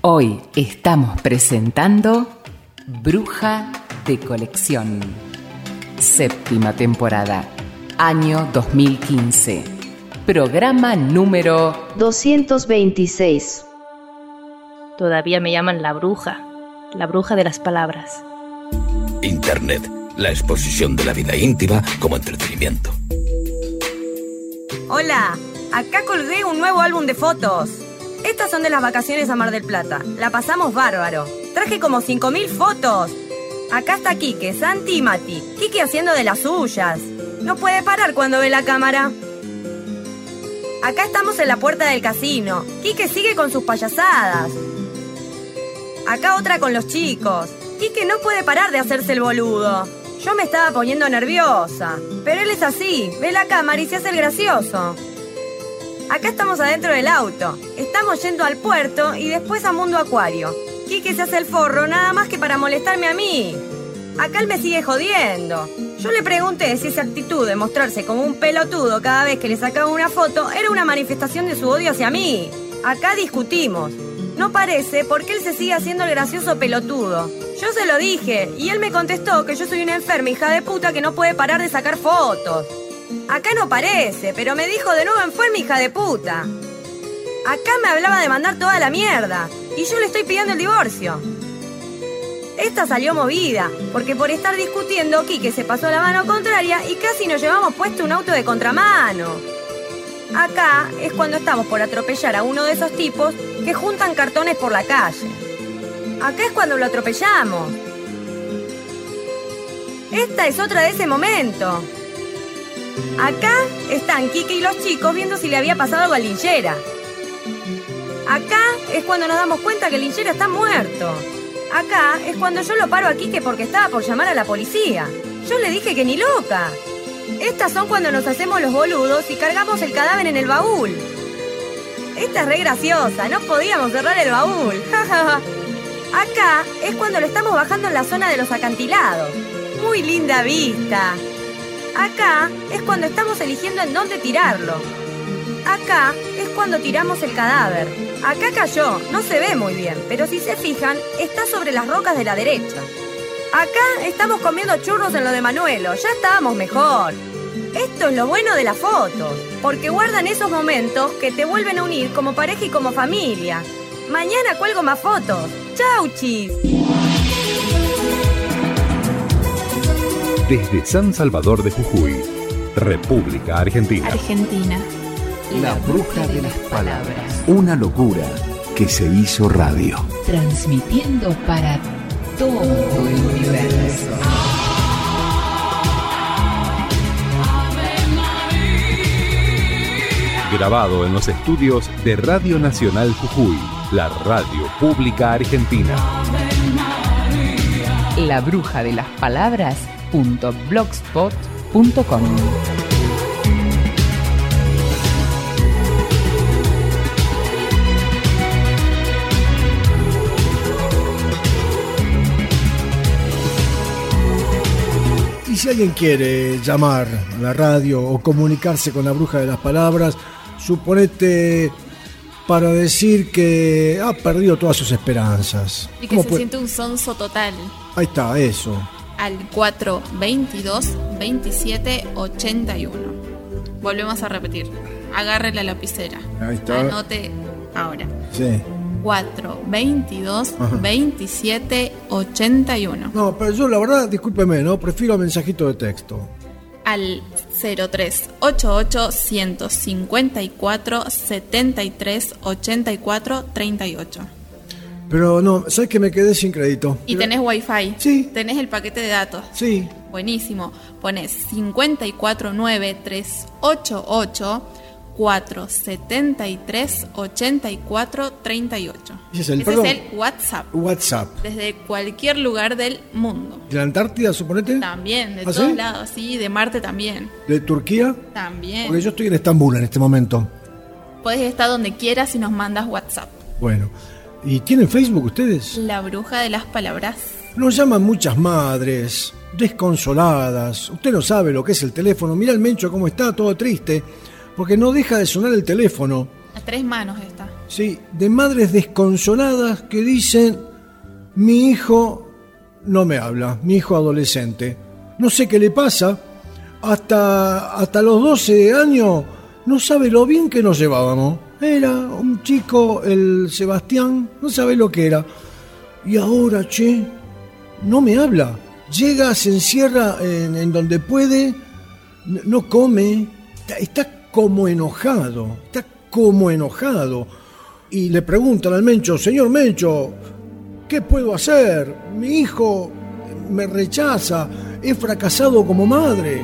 Hoy estamos presentando Bruja de Colección, 7ª temporada, año 2015, programa número 226. Todavía me llaman la bruja de las palabras. Internet, la exposición de la vida íntima como entretenimiento. Hola, acá colgué un nuevo álbum de fotos. Estas son de las vacaciones a Mar del Plata. La pasamos bárbaro. Traje como 5.000 fotos. Acá está Quique, Santi y Mati. Quique haciendo de las suyas. No puede parar cuando ve la cámara. Acá estamos en la puerta del casino. Quique sigue con sus payasadas. Acá otra con los chicos. Quique no puede parar de hacerse el boludo. Yo me estaba poniendo nerviosa. Pero él es así, ve la cámara y se hace el gracioso. Acá estamos adentro del auto. Estamos yendo al puerto y después a Mundo Acuario. Quique se hace el forro nada más que para molestarme a mí. Acá él me sigue jodiendo. Yo le pregunté si esa actitud de mostrarse como un pelotudo cada vez que le sacaba una foto era una manifestación de su odio hacia mí. Acá discutimos. No parece porque él se sigue haciendo el gracioso pelotudo. Yo se lo dije y él me contestó que yo soy una enferma hija de puta que no puede parar de sacar fotos. Acá no parece, pero me dijo de nuevo enferma hija de puta. Acá me hablaba de mandar toda la mierda y yo le estoy pidiendo el divorcio. Esta salió movida, porque por estar discutiendo Quique se pasó a la mano contraria y casi nos llevamos puesto un auto de contramano. Acá es cuando estamos por atropellar a uno de esos tipos que juntan cartones por la calle. Acá es cuando lo atropellamos. Esta es otra de ese momento. Acá están Quique y los chicos viendo si le había pasado algo a Linchera. Acá es cuando nos damos cuenta que Linchera está muerto. Acá es cuando yo lo paro a Quique porque estaba por llamar a la policía. Yo le dije que ni loca. Estas son cuando nos hacemos los boludos y cargamos el cadáver en el baúl. Esta es re graciosa, no podíamos cerrar el baúl. Acá es cuando lo estamos bajando en la zona de los acantilados. Muy linda vista. Acá es cuando estamos eligiendo en dónde tirarlo. Acá es cuando tiramos el cadáver. Acá cayó, no se ve muy bien, pero si se fijan, está sobre las rocas de la derecha. Acá estamos comiendo churros en lo de Manuelo, ya estábamos mejor. Esto es lo bueno de las fotos, porque guardan esos momentos que te vuelven a unir como pareja y como familia. Mañana cuelgo más fotos. ¡Chau, chis! Desde San Salvador de Jujuy, República Argentina. La bruja de las palabras. Una locura que se hizo radio. Transmitiendo para todo el universo. Grabado en los estudios de Radio Nacional Jujuy, la radio pública argentina. La bruja de las palabras.blogspot.com. Y si alguien quiere llamar a la radio o comunicarse con la bruja de las palabras, suponete para decir que ha perdido todas sus esperanzas. Y que se siente un sonso total. Ahí está, eso. Al 422-2781. Volvemos a repetir. Agarre la lapicera. Ahí está. Anote ahora. Sí. 422-2781. No, pero yo la verdad, discúlpeme, ¿no? Prefiero mensajito de texto. Al 0388-154-73-84-38. Pero no, ¿sabes que me quedé sin crédito? ¿Y tenés wifi? Sí. ¿Tenés el paquete de datos? Sí. Buenísimo. Pones 549-388-473-84-38. Ese es el WhatsApp. WhatsApp. Desde cualquier lugar del mundo. ¿De la Antártida, suponete? También, de ¿Ah, todos sí? lados, sí, de Marte también. ¿De Turquía? También. Porque yo estoy en Estambul en este momento. Podés estar donde quieras y nos mandas WhatsApp. Bueno. ¿Y tienen Facebook ustedes? La bruja de las palabras. Nos llaman muchas madres, desconsoladas. Usted no sabe lo que es el teléfono. Mira el Mencho cómo está, todo triste, porque no deja de sonar el teléfono. A 3 manos está. Sí, de madres desconsoladas que dicen: mi hijo no me habla, mi hijo adolescente. No sé qué le pasa. Hasta los 12 años no sabe lo bien que nos llevábamos. Era un chico, el Sebastián, no sabe lo que era. Y ahora, no me habla. Llega, se encierra en donde puede, no come, está como enojado. Y le preguntan al Mencho: señor Mencho, ¿qué puedo hacer? Mi hijo me rechaza, he fracasado como madre.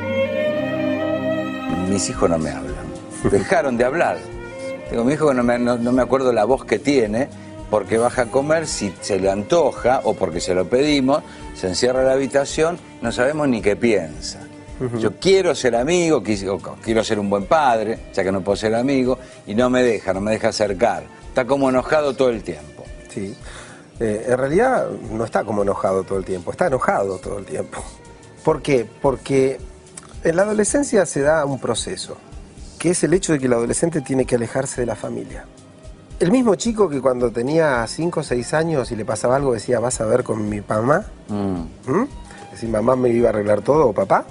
Mis hijos no me hablan, dejaron de hablar. Digo, mi hijo no me acuerdo la voz que tiene, porque baja a comer si se le antoja o porque se lo pedimos, se encierra en la habitación, no sabemos ni qué piensa. Yo quiero ser amigo, quiero ser un buen padre, ya que no puedo ser amigo, y no me deja acercar. Está como enojado todo el tiempo. Sí, en realidad no está como enojado todo el tiempo, está enojado todo el tiempo. ¿Por qué? Porque en la adolescencia se da un proceso, que es el hecho de que el adolescente tiene que alejarse de la familia. El mismo chico que cuando tenía 5 o 6 años y le pasaba algo decía: vas a ver con mi mamá. Es decir, mamá me iba a arreglar todo, o papá.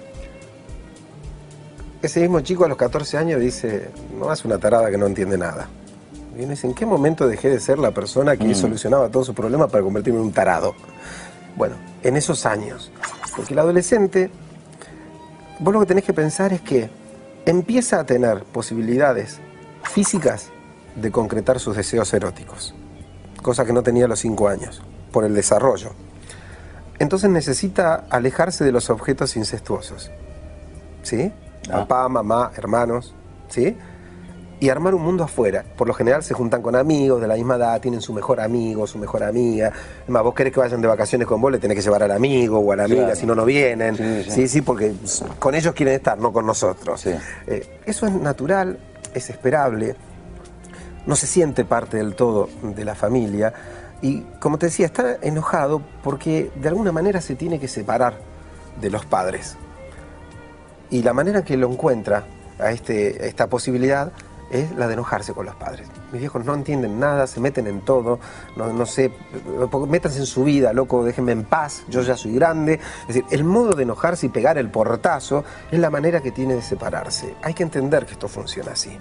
Ese mismo chico a los 14 años dice: no, es una tarada que no entiende nada. Y uno dice: ¿en qué momento dejé de ser la persona que solucionaba todos sus problemas para convertirme en un tarado? Bueno, en esos años. Porque el adolescente, vos lo que tenés que pensar es que empieza a tener posibilidades físicas de concretar sus deseos eróticos, cosa que no tenía a los 5 años, por el desarrollo. Entonces necesita alejarse de los objetos incestuosos, ¿sí? Papá, mamá, hermanos, ¿sí? Y armar un mundo afuera. Por lo general se juntan con amigos de la misma edad, tienen su mejor amigo, su mejor amiga. Es más, vos querés que vayan de vacaciones con vos, le tenés que llevar al amigo o a la amiga, claro. Si no vienen. Sí, porque con ellos quieren estar, no con nosotros. Sí. Eso es natural, es esperable. No se siente parte del todo de la familia. Y como te decía, está enojado porque de alguna manera se tiene que separar de los padres. Y la manera que lo encuentra a esta posibilidad es la de enojarse con los padres. Mis viejos no entienden nada, se meten en todo, no sé, métanse en su vida, loco, déjenme en paz, yo ya soy grande. Es decir, el modo de enojarse y pegar el portazo es la manera que tiene de separarse. Hay que entender que esto funciona así.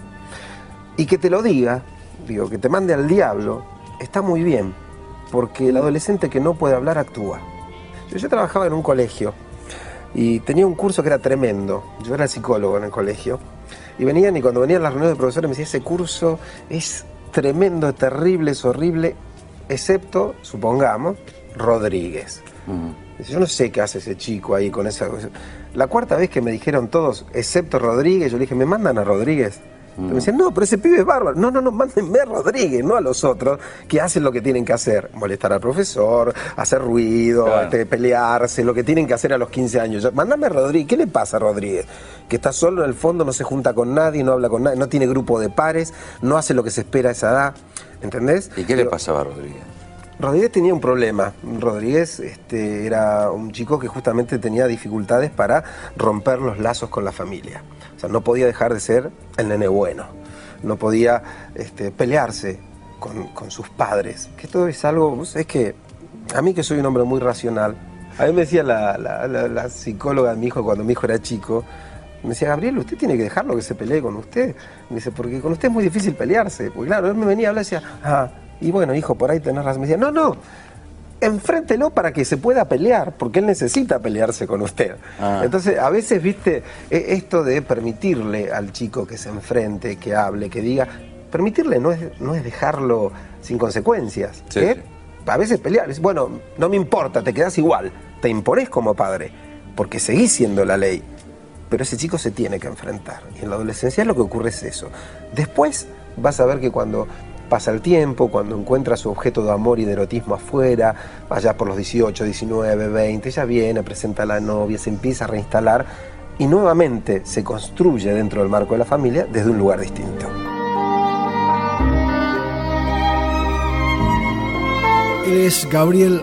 Y que te lo diga, que te mande al diablo, está muy bien, porque el adolescente que no puede hablar actúa. Yo trabajaba en un colegio y tenía un curso que era tremendo. Yo era psicólogo en el colegio. Y cuando venían las reuniones de profesores me decía: ese curso es tremendo, es terrible, es horrible, excepto, supongamos, Rodríguez. Dice: yo no sé qué hace ese chico ahí con esa... La 4ª vez que me dijeron todos, excepto Rodríguez, yo le dije: ¿me mandan a Rodríguez? Me decían: no, pero ese pibe es bárbaro. No, mándenme a Rodríguez, no a los otros, que hacen lo que tienen que hacer. Molestar al profesor, hacer ruido, claro. Pelearse, lo que tienen que hacer a los 15 años. Mándame a Rodríguez. ¿Qué le pasa a Rodríguez? Que está solo en el fondo, no se junta con nadie, no habla con nadie, no tiene grupo de pares, no hace lo que se espera a esa edad. ¿Entendés? ¿Y qué le pasaba a Rodríguez? Rodríguez tenía un problema. Rodríguez era un chico que justamente tenía dificultades para romper los lazos con la familia. O sea, no podía dejar de ser el nene bueno. No podía pelearse con sus padres. Que esto es algo... Es que a mí, que soy un hombre muy racional, a mí me decía la psicóloga de mi hijo cuando mi hijo era chico, me decía: Gabriel, usted tiene que dejarlo que se pelee con usted. Me dice: porque con usted es muy difícil pelearse. Porque claro, él me venía a hablar y decía: y bueno, hijo, por ahí tenés razón. Me decía: no, enfréntelo para que se pueda pelear, porque él necesita pelearse con usted. Entonces, a veces, viste, esto de permitirle al chico que se enfrente, que hable, que diga, permitirle no es dejarlo sin consecuencias. Sí. A veces pelear, bueno, no me importa, te quedás igual, te imponés como padre, porque seguís siendo la ley. Pero ese chico se tiene que enfrentar. Y en la adolescencia lo que ocurre es eso. Después vas a ver que cuando pasa el tiempo, cuando encuentra su objeto de amor y de erotismo afuera, allá por los 18, 19, 20, ella viene, presenta a la novia, se empieza a reinstalar y nuevamente se construye dentro del marco de la familia desde un lugar distinto. Él es Gabriel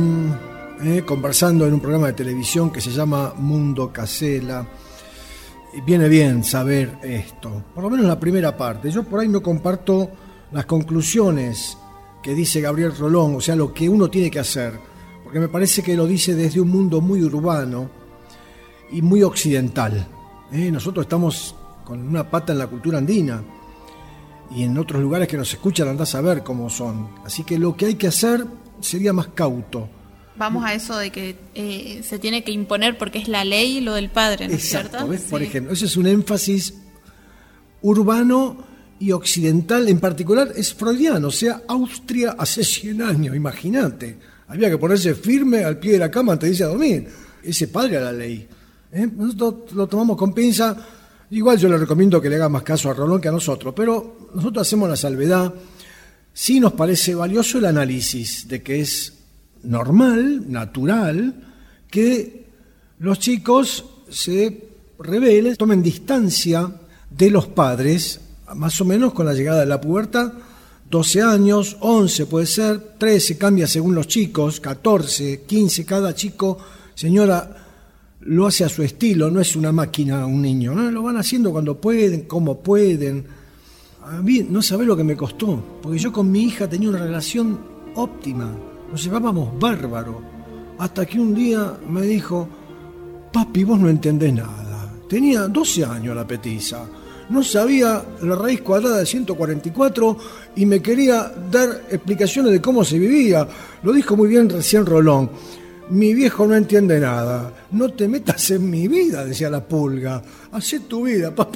Rolón, conversando en un programa de televisión que se llama Mundo Casela. viene bien saber esto, por lo menos la primera parte. Yo por ahí no comparto las conclusiones que dice Gabriel Rolón, o sea, lo que uno tiene que hacer, porque me parece que lo dice desde un mundo muy urbano y muy occidental. Nosotros estamos con una pata en la cultura andina y en otros lugares que nos escuchan andás a ver cómo son. Así que lo que hay que hacer sería más cauto. Vamos a eso de que se tiene que imponer porque es la ley lo del padre, ¿no es cierto? ¿Ves? Sí. Por ejemplo, ese es un énfasis urbano y occidental, en particular es freudiano, o sea, Austria hace 100 años, imagínate. Había que ponerse firme al pie de la cama antes de irse a dormir. Ese padre era la ley. Nosotros lo tomamos con pinza. Igual yo le recomiendo que le haga más caso a Rolón que a nosotros, pero nosotros hacemos la salvedad. Sí nos parece valioso el análisis de que es normal, natural, que los chicos se rebelen, tomen distancia de los padres, más o menos con la llegada de la pubertad, 12 años, 11 puede ser, 13 cambia según los chicos, 14, 15, cada chico, señora, lo hace a su estilo, no es una máquina un niño, ¿no? Lo van haciendo cuando pueden, como pueden. A mí no sabés lo que me costó, porque yo con mi hija tenía una relación óptima, nos llevábamos bárbaro, hasta que un día me dijo, papi, vos no entendés nada. Tenía 12 años la petiza, no sabía la raíz cuadrada de 144 y me quería dar explicaciones de cómo se vivía. Lo dijo muy bien recién Rolón. Mi viejo no entiende nada. No te metas en mi vida, decía la pulga. Hacé tu vida, papi.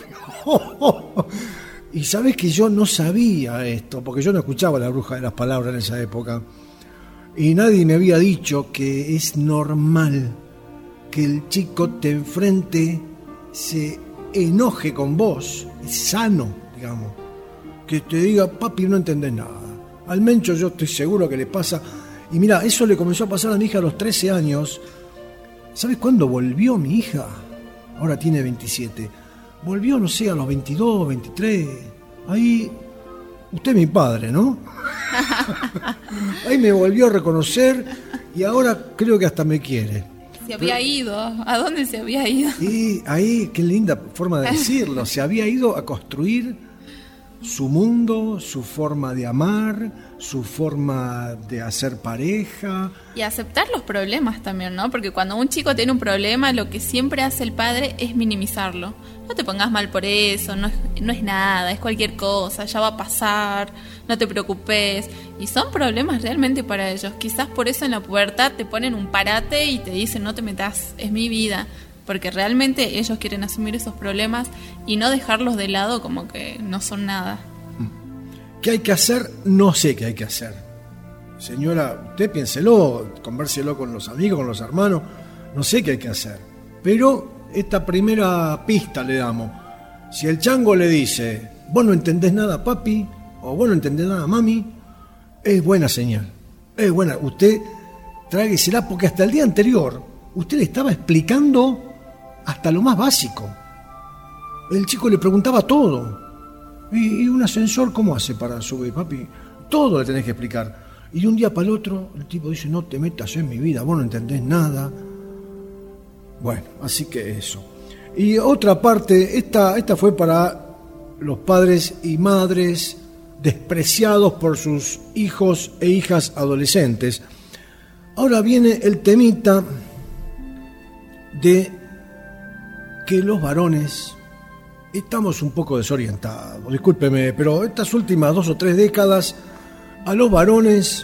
Y sabés que yo no sabía esto, porque yo no escuchaba La Bruja de las Palabras en esa época. Y nadie me había dicho que es normal que el chico te enfrente, se enoje con vos. Es sano, digamos. Que te diga, papi, no entendés nada. Al Mencho yo estoy seguro que le pasa. Y mira, eso le comenzó a pasar a mi hija a los 13 años. ¿Sabes cuándo volvió mi hija? Ahora tiene 27. Volvió, no sé, a los 22, 23. Ahí, usted es mi padre, ¿no? Ahí me volvió a reconocer y ahora creo que hasta me quiere. Se había ido. ¿A dónde se había ido? Y ahí, qué linda forma de decirlo. Se había ido a construir su mundo, su forma de amar, su forma de hacer pareja. Y aceptar los problemas también, ¿no? Porque cuando un chico tiene un problema, lo que siempre hace el padre es minimizarlo. No te pongas mal por eso, no es nada, es cualquier cosa, ya va a pasar, no te preocupes. Y son problemas realmente para ellos. Quizás por eso en la pubertad te ponen un parate y te dicen, no te metas, es mi vida. Porque realmente ellos quieren asumir esos problemas y no dejarlos de lado como que no son nada. ¿Qué hay que hacer? No sé qué hay que hacer. Señora, usted piénselo, convérselo con los amigos, con los hermanos. No sé qué hay que hacer. Pero esta primera pista le damos. Si el chango le dice, vos no entendés nada, papi, o vos no entendés nada, mami, es buena señal. Es buena. Usted tráguesela porque hasta el día anterior usted le estaba explicando hasta lo más básico. El chico le preguntaba todo. ¿Y un ascensor cómo hace para subir, papi? Todo le tenés que explicar. Y de un día para el otro, el tipo dice, no te metas en mi vida, vos no entendés nada. Bueno, así que eso. Y otra parte, esta fue para los padres y madres despreciados por sus hijos e hijas adolescentes. Ahora viene el temita de que los varones estamos un poco desorientados. Discúlpeme, pero estas últimas 2 o 3 décadas a los varones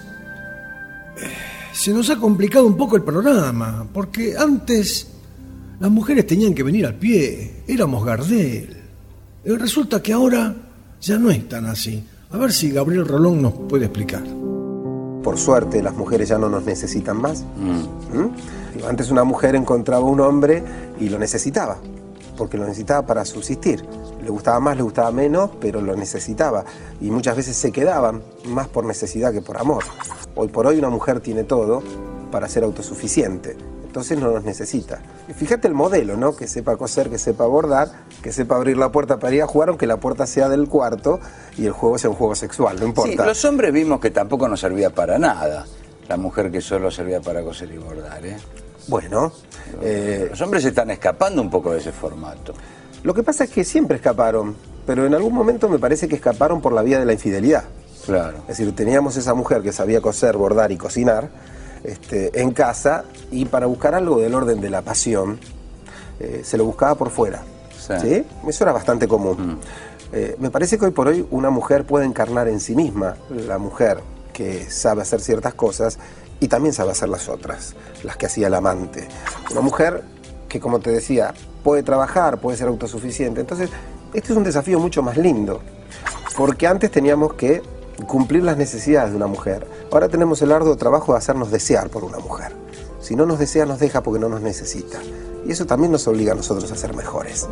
se nos ha complicado un poco el programa, porque antes las mujeres tenían que venir al pie, éramos Gardel. Resulta que ahora ya no es tan así. A ver si Gabriel Rolón nos puede explicar. Por suerte las mujeres ya no nos necesitan más. Antes una mujer encontraba un hombre y lo necesitaba, porque lo necesitaba para subsistir. Le gustaba más, le gustaba menos, pero lo necesitaba. Y muchas veces se quedaban más por necesidad que por amor. Hoy por hoy una mujer tiene todo para ser autosuficiente, entonces no nos necesita. Y fíjate el modelo, ¿no? Que sepa coser, que sepa bordar, que sepa abrir la puerta para ir a jugar, aunque la puerta sea del cuarto y el juego sea un juego sexual, no importa. Sí, los hombres vimos que tampoco nos servía para nada. La mujer que solo servía para coser y bordar, ¿eh? Bueno, los hombres se están escapando un poco de ese formato. Lo que pasa es que siempre escaparon, pero en algún momento me parece que escaparon por la vía de la infidelidad. Claro. Es decir, teníamos esa mujer que sabía coser, bordar y cocinar en casa, y para buscar algo del orden de la pasión, se lo buscaba por fuera. ¿Sí? Eso era bastante común. Me parece que hoy por hoy una mujer puede encarnar en sí misma la mujer que sabe hacer ciertas cosas y también sabe hacer las otras, las que hacía el amante. Una mujer que, como te decía, puede trabajar, puede ser autosuficiente. Entonces, este es un desafío mucho más lindo, porque antes teníamos que cumplir las necesidades de una mujer. Ahora tenemos el arduo trabajo de hacernos desear por una mujer. Si no nos desea, nos deja porque no nos necesita. Y eso también nos obliga a nosotros a ser mejores.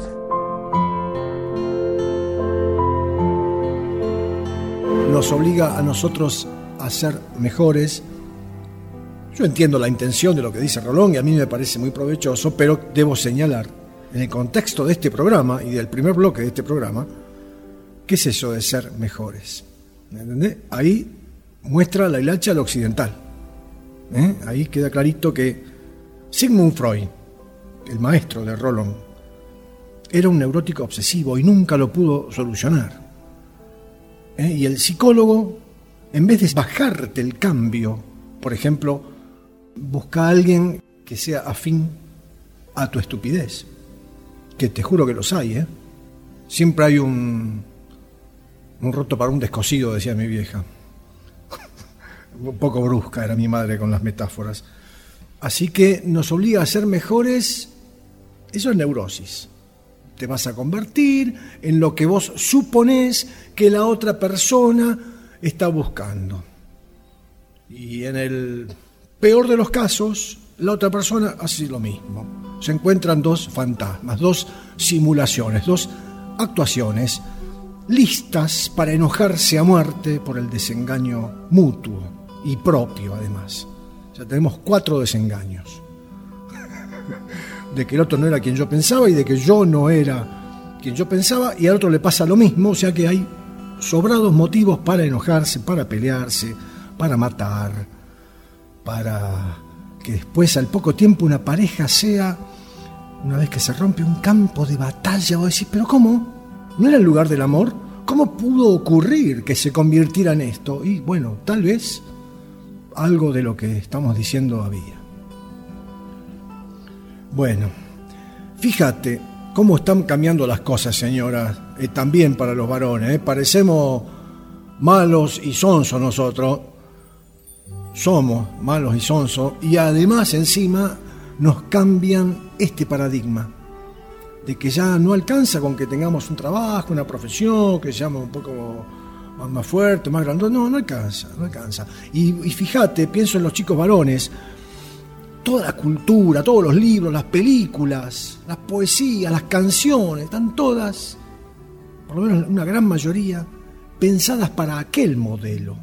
Nos obliga a nosotros a ser mejores. Yo entiendo la intención de lo que dice Rolón y a mí me parece muy provechoso, pero debo señalar, en el contexto de este programa y del primer bloque de este programa, ¿qué es eso de ser mejores? ¿Me entendés? Ahí muestra la hilacha al occidental. Ahí queda clarito que Sigmund Freud, el maestro de Rolón, era un neurótico obsesivo y nunca lo pudo solucionar. Y el psicólogo, en vez de bajarte el cambio, por ejemplo, busca a alguien que sea afín a tu estupidez, que te juro que los hay, Siempre hay un roto para un descosido, decía mi vieja. Un poco brusca era mi madre con las metáforas. Así que nos obliga a ser mejores. Eso es neurosis. Te vas a convertir en lo que vos suponés que la otra persona está buscando. Y en el peor de los casos, la otra persona hace lo mismo. Se encuentran dos fantasmas, dos simulaciones, dos actuaciones listas para enojarse a muerte por el desengaño mutuo y propio, además. Ya tenemos 4 desengaños. De que el otro no era quien yo pensaba y de que yo no era quien yo pensaba, y al otro le pasa lo mismo, o sea que hay sobrados motivos para enojarse, para pelearse, para matar, para que después al poco tiempo una pareja sea, una vez que se rompe, un campo de batalla. Vos decís, ¿pero cómo? ¿No era el lugar del amor? ¿Cómo pudo ocurrir que se convirtiera en esto? Y bueno, tal vez algo de lo que estamos diciendo había. Bueno, fíjate cómo están cambiando las cosas, señoras, también para los varones. Parecemos malos y sonsos nosotros. Somos malos y sonsos, y además encima nos cambian este paradigma de que ya no alcanza con que tengamos un trabajo, una profesión, que seamos un poco más fuerte, más grandote. No alcanza. Y fíjate, pienso en los chicos varones, toda la cultura, todos los libros, las películas, las poesías, las canciones, están todas, por lo menos una gran mayoría, pensadas para aquel modelo.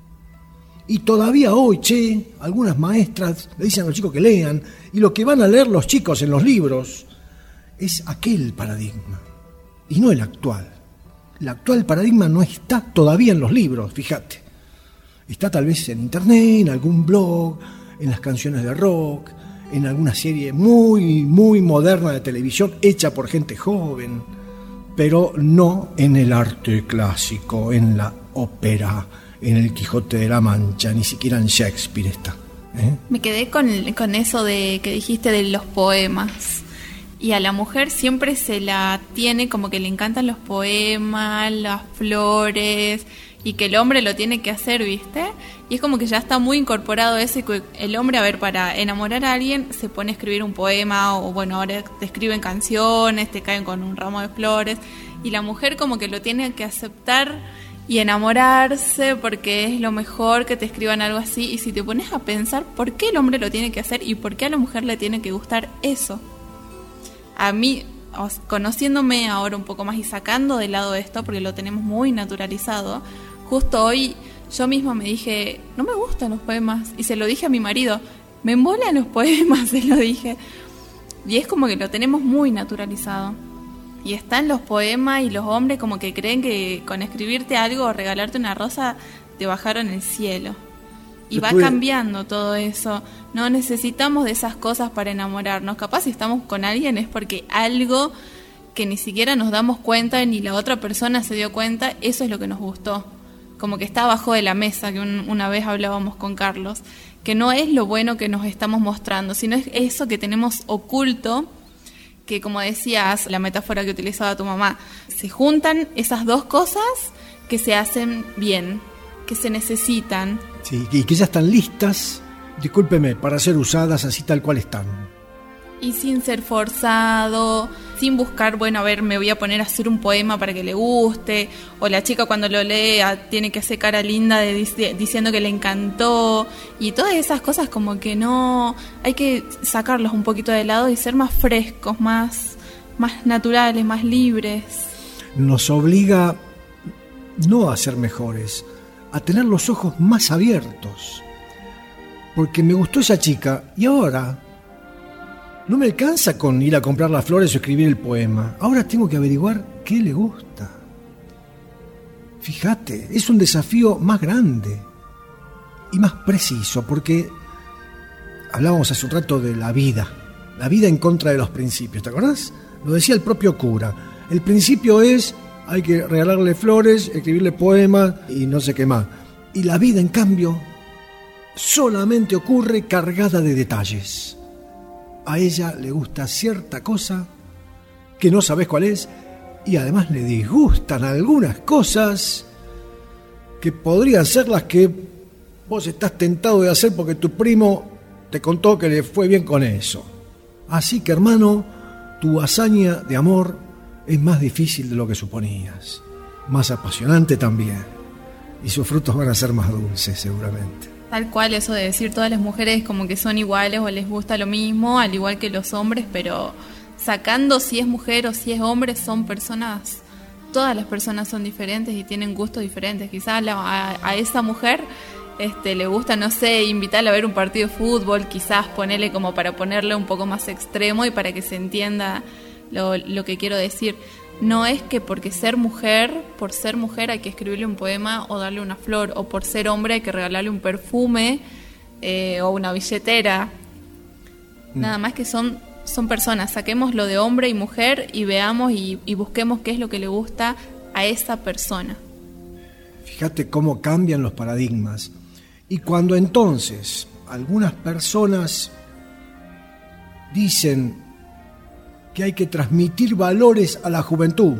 Y todavía hoy, algunas maestras le dicen a los chicos que lean, y lo que van a leer los chicos en los libros es aquel paradigma, y no el actual. El actual paradigma no está todavía en los libros, fíjate. Está tal vez en internet, en algún blog, en las canciones de rock, en alguna serie muy, muy moderna de televisión, hecha por gente joven, pero no en el arte clásico, en la ópera, en el Quijote de la Mancha, ni siquiera en Shakespeare está. Me quedé con eso de que dijiste de los poemas. Y a la mujer siempre se la tiene como que le encantan los poemas, las flores, y que el hombre lo tiene que hacer, ¿viste? Y es como que ya está muy incorporado eso, y que el hombre, a ver, para enamorar a alguien se pone a escribir un poema, o bueno, ahora te escriben canciones, te caen con un ramo de flores, y la mujer como que lo tiene que aceptar y enamorarse porque es lo mejor que te escriban algo así. Y si te pones a pensar, ¿por qué el hombre lo tiene que hacer y por qué a la mujer le tiene que gustar eso? A mí, conociéndome ahora un poco más y sacando de lado esto, porque lo tenemos muy naturalizado, justo hoy yo misma me dije, no me gustan los poemas, y se lo dije a mi marido, me embolan los poemas, se lo dije, y es como que lo tenemos muy naturalizado, y están los poemas, y los hombres como que creen que con escribirte algo o regalarte una rosa te bajaron el cielo. Y va cambiando todo eso. No necesitamos de esas cosas para enamorarnos. Capaz si estamos con alguien es porque algo que ni siquiera nos damos cuenta ni la otra persona se dio cuenta, eso es lo que nos gustó. Como que está abajo de la mesa, que una vez hablábamos con Carlos, que no es lo bueno que nos estamos mostrando, sino es eso que tenemos oculto, que como decías, la metáfora que utilizaba tu mamá, se juntan esas dos cosas que se hacen bien, que se necesitan. Sí, y que ya están listas, discúlpeme, para ser usadas así tal cual están. Y sin ser forzado, sin buscar, bueno, a ver, me voy a poner a hacer un poema para que le guste, o la chica cuando lo lea tiene que hacer cara linda diciendo que le encantó, y todas esas cosas como que no, hay que sacarlos un poquito de lado y ser más frescos, más naturales, más libres. Nos obliga no a ser mejores, a tener los ojos más abiertos, porque me gustó esa chica y ahora no me alcanza con ir a comprar las flores o escribir el poema. Ahora tengo que averiguar qué le gusta. Fíjate, es un desafío más grande y más preciso, porque hablábamos hace un rato de la vida en contra de los principios, ¿te acordás? Lo decía el propio cura. El principio es, hay que regalarle flores, escribirle poemas y no sé qué más. Y la vida, en cambio, solamente ocurre cargada de detalles. A ella le gusta cierta cosa que no sabes cuál es, y además le disgustan algunas cosas que podrían ser las que vos estás tentado de hacer porque tu primo te contó que le fue bien con eso. Así que, hermano, tu hazaña de amor es más difícil de lo que suponías, más apasionante también, y sus frutos van a ser más dulces seguramente. Tal cual, eso de decir todas las mujeres como que son iguales o les gusta lo mismo, al igual que los hombres, pero sacando si es mujer o si es hombre, son personas, todas las personas son diferentes y tienen gustos diferentes. Quizás a esa mujer le gusta, no sé, invitarla a ver un partido de fútbol, quizás ponerle como para ponerle un poco más extremo y para que se entienda lo que quiero decir. No es que por ser mujer hay que escribirle un poema o darle una flor, o por ser hombre hay que regalarle un perfume o una billetera. Nada más que son personas. Saquemos lo de hombre y mujer y veamos y busquemos qué es lo que le gusta a esa persona. Fíjate cómo cambian los paradigmas. Y cuando entonces algunas personas dicen que hay que transmitir valores a la juventud,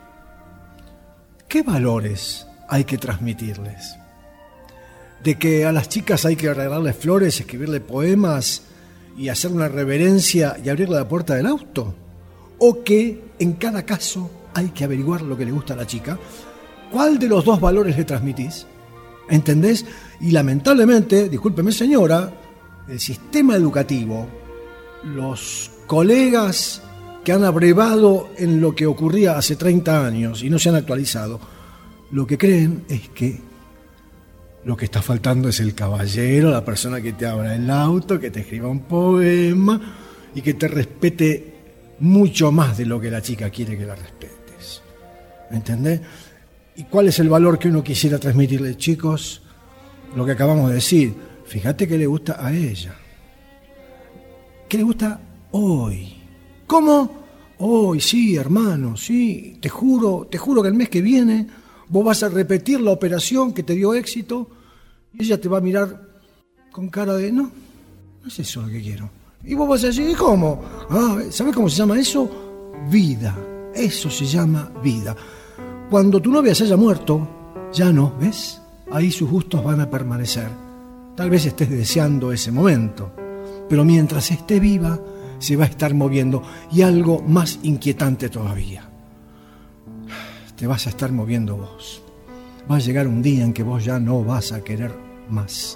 ¿qué valores hay que transmitirles? ¿De que a las chicas hay que regalarles flores, escribirle poemas y hacer una reverencia y abrirle la puerta del auto? ¿O que en cada caso hay que averiguar lo que le gusta a la chica? ¿Cuál de los dos valores le transmitís? ¿Entendés? Y lamentablemente, discúlpeme señora, el sistema educativo, los colegas que han abrevado en lo que ocurría hace 30 años y no se han actualizado, lo que creen es que lo que está faltando es el caballero, la persona que te abra el auto, que te escriba un poema y que te respete mucho más de lo que la chica quiere que la respetes. ¿Entendés? ¿Y cuál es el valor que uno quisiera transmitirle, chicos? Lo que acabamos de decir. Fíjate qué le gusta a ella. ¿Qué le gusta hoy? ¿Cómo? Hoy, sí, hermano, sí. Te juro que el mes que viene vos vas a repetir la operación que te dio éxito y ella te va a mirar con cara de, no es eso lo que quiero. Y vos vas a decir, ¿y cómo? ¿Sabés cómo se llama eso? Vida. Eso se llama vida. Cuando tu novia se haya muerto, ya no, ¿ves? Ahí sus gustos van a permanecer. Tal vez estés deseando ese momento, pero mientras esté viva, se va a estar moviendo. Y algo más inquietante todavía, te vas a estar moviendo vos. Va a llegar un día en que vos ya no vas a querer más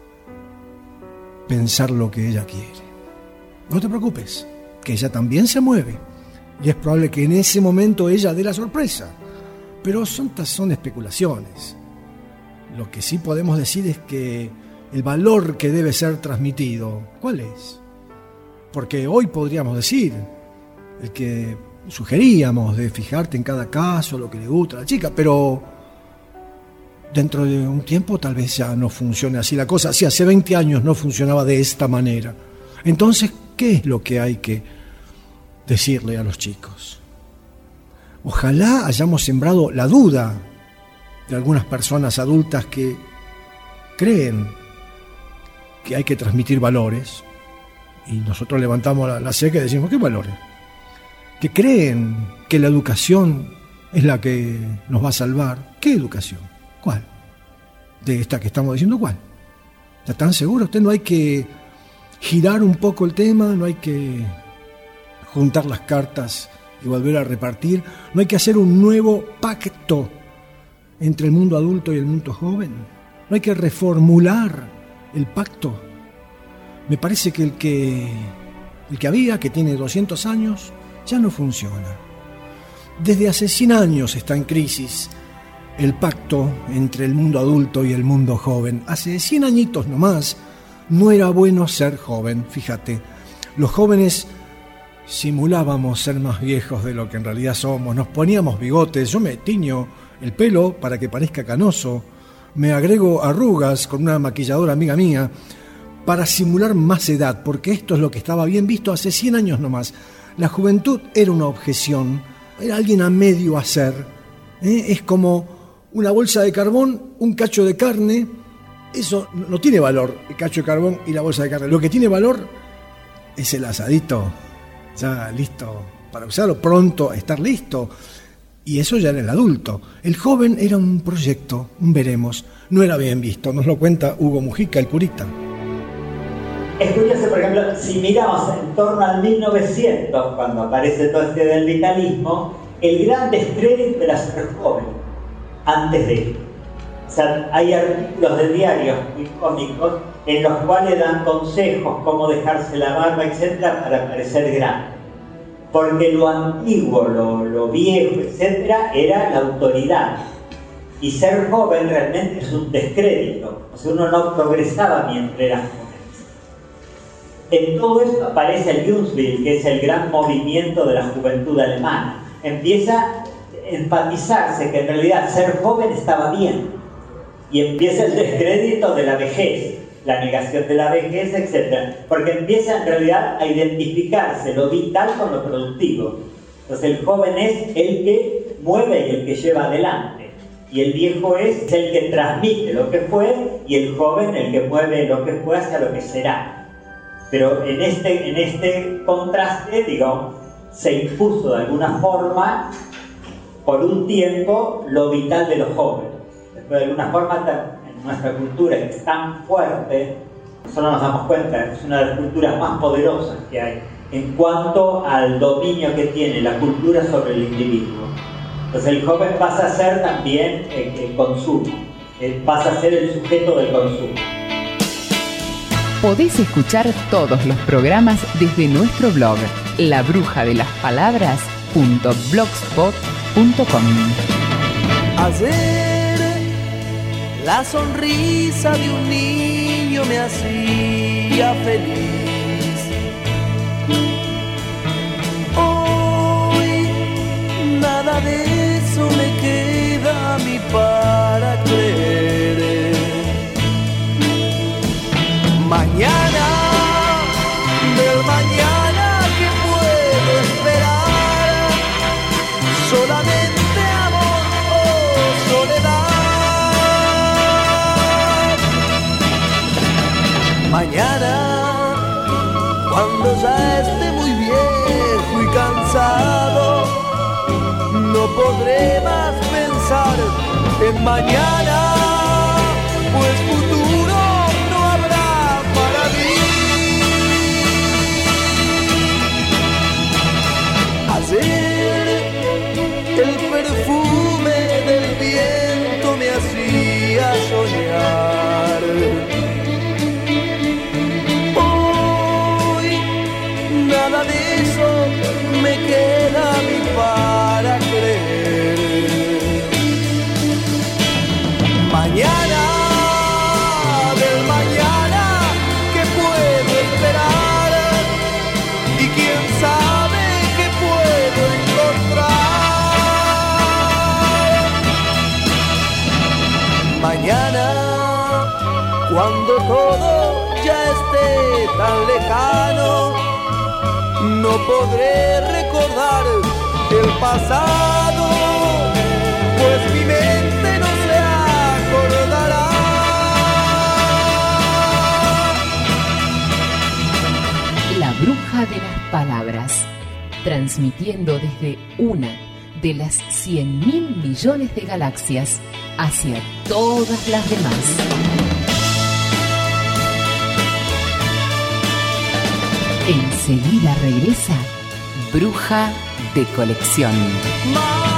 pensar lo que ella quiere. No te preocupes, que ella también se mueve. Y es probable que en ese momento ella dé la sorpresa. Pero son especulaciones. Lo que sí podemos decir es que el valor que debe ser transmitido, ¿cuál es? Porque hoy podríamos decir, el que sugeríamos de fijarte en cada caso lo que le gusta a la chica, pero dentro de un tiempo tal vez ya no funcione así la cosa. Si hace 20 años no funcionaba de esta manera, entonces, ¿qué es lo que hay que decirle a los chicos? Ojalá hayamos sembrado la duda de algunas personas adultas que creen que hay que transmitir valores, y nosotros levantamos la ceja y decimos, ¿qué valores? Que creen que la educación es la que nos va a salvar. ¿Qué educación? ¿Cuál? De esta que estamos diciendo, ¿cuál? ¿Está tan seguro? Usted no hay que girar un poco el tema, no hay que juntar las cartas y volver a repartir, no hay que hacer un nuevo pacto entre el mundo adulto y el mundo joven, no hay que reformular el pacto. Me parece que el que había, que tiene 200 años, ya no funciona. Desde hace 100 años está en crisis el pacto entre el mundo adulto y el mundo joven. Hace 100 añitos nomás no era bueno ser joven, fíjate. Los jóvenes simulábamos ser más viejos de lo que en realidad somos, nos poníamos bigotes, yo me tiño el pelo para que parezca canoso, me agrego arrugas con una maquilladora amiga mía para simular más edad, porque esto es lo que estaba bien visto hace 100 años nomás. La juventud era una objeción, era alguien a medio hacer, es como una bolsa de carbón, un cacho de carne. Eso no tiene valor, el cacho de carbón y la bolsa de carne. Lo que tiene valor es el asadito, ya listo para usarlo, pronto a estar listo. Y eso ya era el adulto. El joven era un proyecto, un veremos, no era bien visto. Nos lo cuenta Hugo Mujica, el curita. Es curioso, por ejemplo, si miramos en torno al 1900, cuando aparece todo este del vitalismo, el gran descrédito era ser joven, antes de. O sea, hay artículos de diarios muy cómicos en los cuales dan consejos, cómo dejarse la barba, etcétera, para parecer grande. Porque lo antiguo, lo viejo, etcétera, era la autoridad. Y ser joven realmente es un descrédito. O sea, uno no progresaba mientras era joven. En todo esto aparece el Jungsville, que es el gran movimiento de la juventud alemana. Empieza a enfatizarse que en realidad ser joven estaba bien. Y empieza el descrédito de la vejez, la negación de la vejez, etc. Porque empieza en realidad a identificarse lo vital con lo productivo. Entonces el joven es el que mueve y el que lleva adelante. Y el viejo es el que transmite lo que fue, y el joven el que mueve lo que fue hacia lo que será. Pero en este contraste, digamos, se impuso de alguna forma, por un tiempo, lo vital de los jóvenes. Después, de alguna forma, en nuestra cultura es tan fuerte, solo nos damos cuenta, es una de las culturas más poderosas que hay en cuanto al dominio que tiene la cultura sobre el individuo. Entonces el joven pasa a ser también el consumo, pasa a ser el sujeto del consumo. Podés escuchar todos los programas desde nuestro blog, labrujadelasPalabras.blogspot.com. Ayer la sonrisa de un niño me hacía feliz. Hoy nada de eso me queda a mí para creer. Mañana, del mañana que puedo esperar, solamente amor o soledad. Mañana, cuando ya esté muy viejo y cansado, no podré más pensar en mañana, pues futuro no habrá para mí. Ayer el perfume del viento me hacía soñar. Hoy nada de eso me queda a mí para creer. Mañana, del mañana que puedo esperar, y quién sabe qué puedo encontrar. Mañana, cuando todo ya esté tan lejano, no podré recordar el pasado, pues mi mente no se acordará. La bruja de las palabras, transmitiendo desde una de las 100.000 millones de galaxias hacia todas las demás. Enseguida regresa Bruja de Colección.